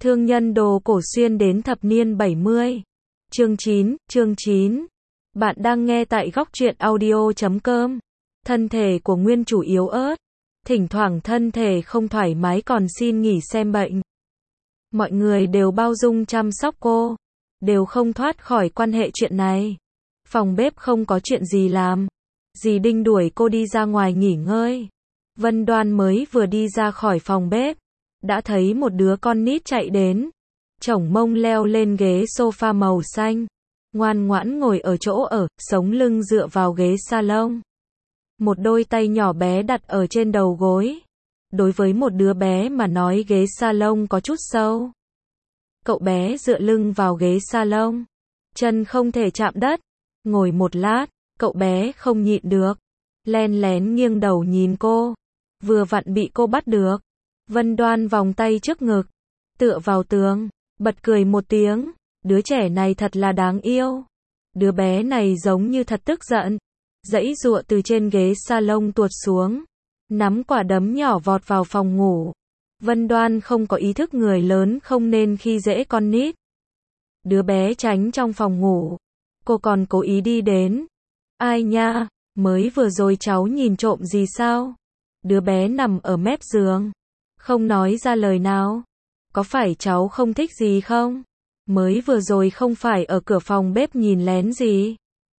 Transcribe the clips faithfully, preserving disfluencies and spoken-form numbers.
Thương nhân đồ cổ xuyên đến thập niên bảy mươi. Chương chín, chương chín. Bạn đang nghe tại góc truyện audio chấm com. Thân thể của nguyên chủ yếu ớt, thỉnh thoảng thân thể không thoải mái còn xin nghỉ xem bệnh. Mọi người đều bao dung chăm sóc cô, đều không thoát khỏi quan hệ chuyện này. Phòng bếp không có chuyện gì làm, dì Đinh đuổi cô đi ra ngoài nghỉ ngơi. Vân Đoan mới vừa đi ra khỏi phòng bếp, đã thấy một đứa con nít chạy đến, chổng mông leo lên ghế sofa màu xanh, ngoan ngoãn ngồi ở chỗ ở, sống lưng dựa vào ghế salon. Một đôi tay nhỏ bé đặt ở trên đầu gối. Đối với một đứa bé mà nói ghế salon có chút sâu. Cậu bé dựa lưng vào ghế salon, chân không thể chạm đất. Ngồi một lát, cậu bé không nhịn được, len lén nghiêng đầu nhìn cô. Vừa vặn bị cô bắt được. Vân Đoan vòng tay trước ngực, tựa vào tường, bật cười một tiếng. Đứa trẻ này thật là đáng yêu. Đứa bé này giống như thật tức giận, giãy giụa từ trên ghế salon tuột xuống, nắm quả đấm nhỏ vọt vào phòng ngủ. Vân Đoan không có ý thức người lớn không nên khi dễ con nít. Đứa bé tránh trong phòng ngủ, cô còn cố ý đi đến. Ai nha, mới vừa rồi cháu nhìn trộm gì sao? Đứa bé nằm ở mép giường, không nói ra lời nào. Có phải cháu không thích gì không? Mới vừa rồi không phải ở cửa phòng bếp nhìn lén gì?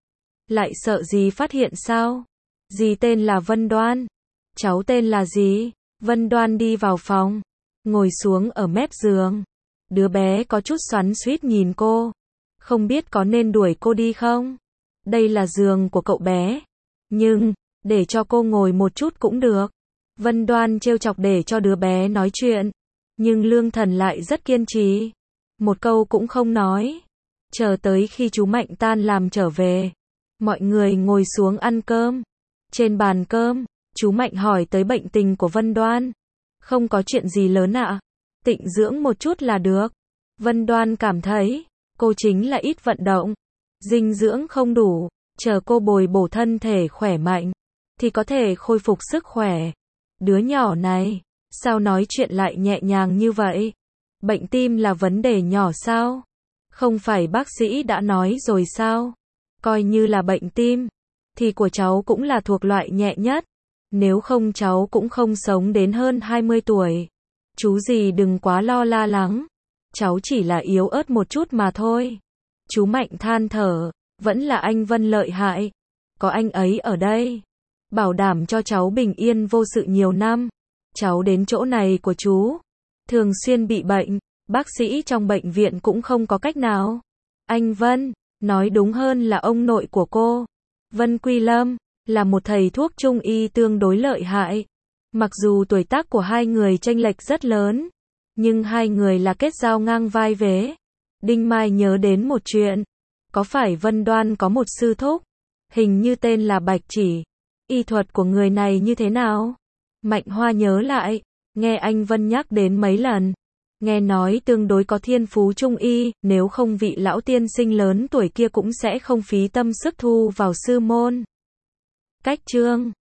Lại sợ gì phát hiện sao? Dì tên là Vân Đoan. Cháu tên là gì? Vân Đoan đi vào phòng, ngồi xuống ở mép giường. Đứa bé có chút xoắn xuýt nhìn cô, không biết có nên đuổi cô đi không? Đây là giường của cậu bé, nhưng để cho cô ngồi một chút cũng được. Vân Đoan trêu chọc để cho đứa bé nói chuyện, nhưng Lương Thần lại rất kiên trì, một câu cũng không nói. Chờ tới khi chú Mạnh tan làm trở về, mọi người ngồi xuống ăn cơm. Trên bàn cơm, chú Mạnh hỏi tới bệnh tình của Vân Đoan. Không có chuyện gì lớn ạ, tịnh dưỡng một chút là được. Vân Đoan cảm thấy cô chính là ít vận động, dinh dưỡng không đủ, chờ cô bồi bổ thân thể khỏe mạnh thì có thể khôi phục sức khỏe. Đứa nhỏ này, sao nói chuyện lại nhẹ nhàng như vậy? Bệnh tim là vấn đề nhỏ sao? Không phải bác sĩ đã nói rồi sao? Coi như là bệnh tim, thì của cháu cũng là thuộc loại nhẹ nhất. Nếu không cháu cũng không sống đến hơn hai mươi tuổi. Chú gì đừng quá lo la lắng. Cháu chỉ là yếu ớt một chút mà thôi. Chú Mạnh than thở, vẫn là anh Vân lợi hại. Có anh ấy ở đây, bảo đảm cho cháu bình yên vô sự nhiều năm. Cháu đến chỗ này của chú, thường xuyên bị bệnh, bác sĩ trong bệnh viện cũng không có cách nào. Anh Vân, nói đúng hơn là ông nội của cô, Vân Quy Lâm, là một thầy thuốc trung y tương đối lợi hại. Mặc dù tuổi tác của hai người chênh lệch rất lớn, nhưng hai người là kết giao ngang vai vế. Đinh Mai nhớ đến một chuyện, có phải Vân Đoan có một sư thúc, hình như tên là Bạch Chỉ. Y thuật của người này như thế nào? Mạnh Hoa nhớ lại, nghe anh Vân nhắc đến mấy lần, nghe nói tương đối có thiên phú trung y, nếu không vị lão tiên sinh lớn tuổi kia cũng sẽ không phí tâm sức thu vào sư môn. Cách chương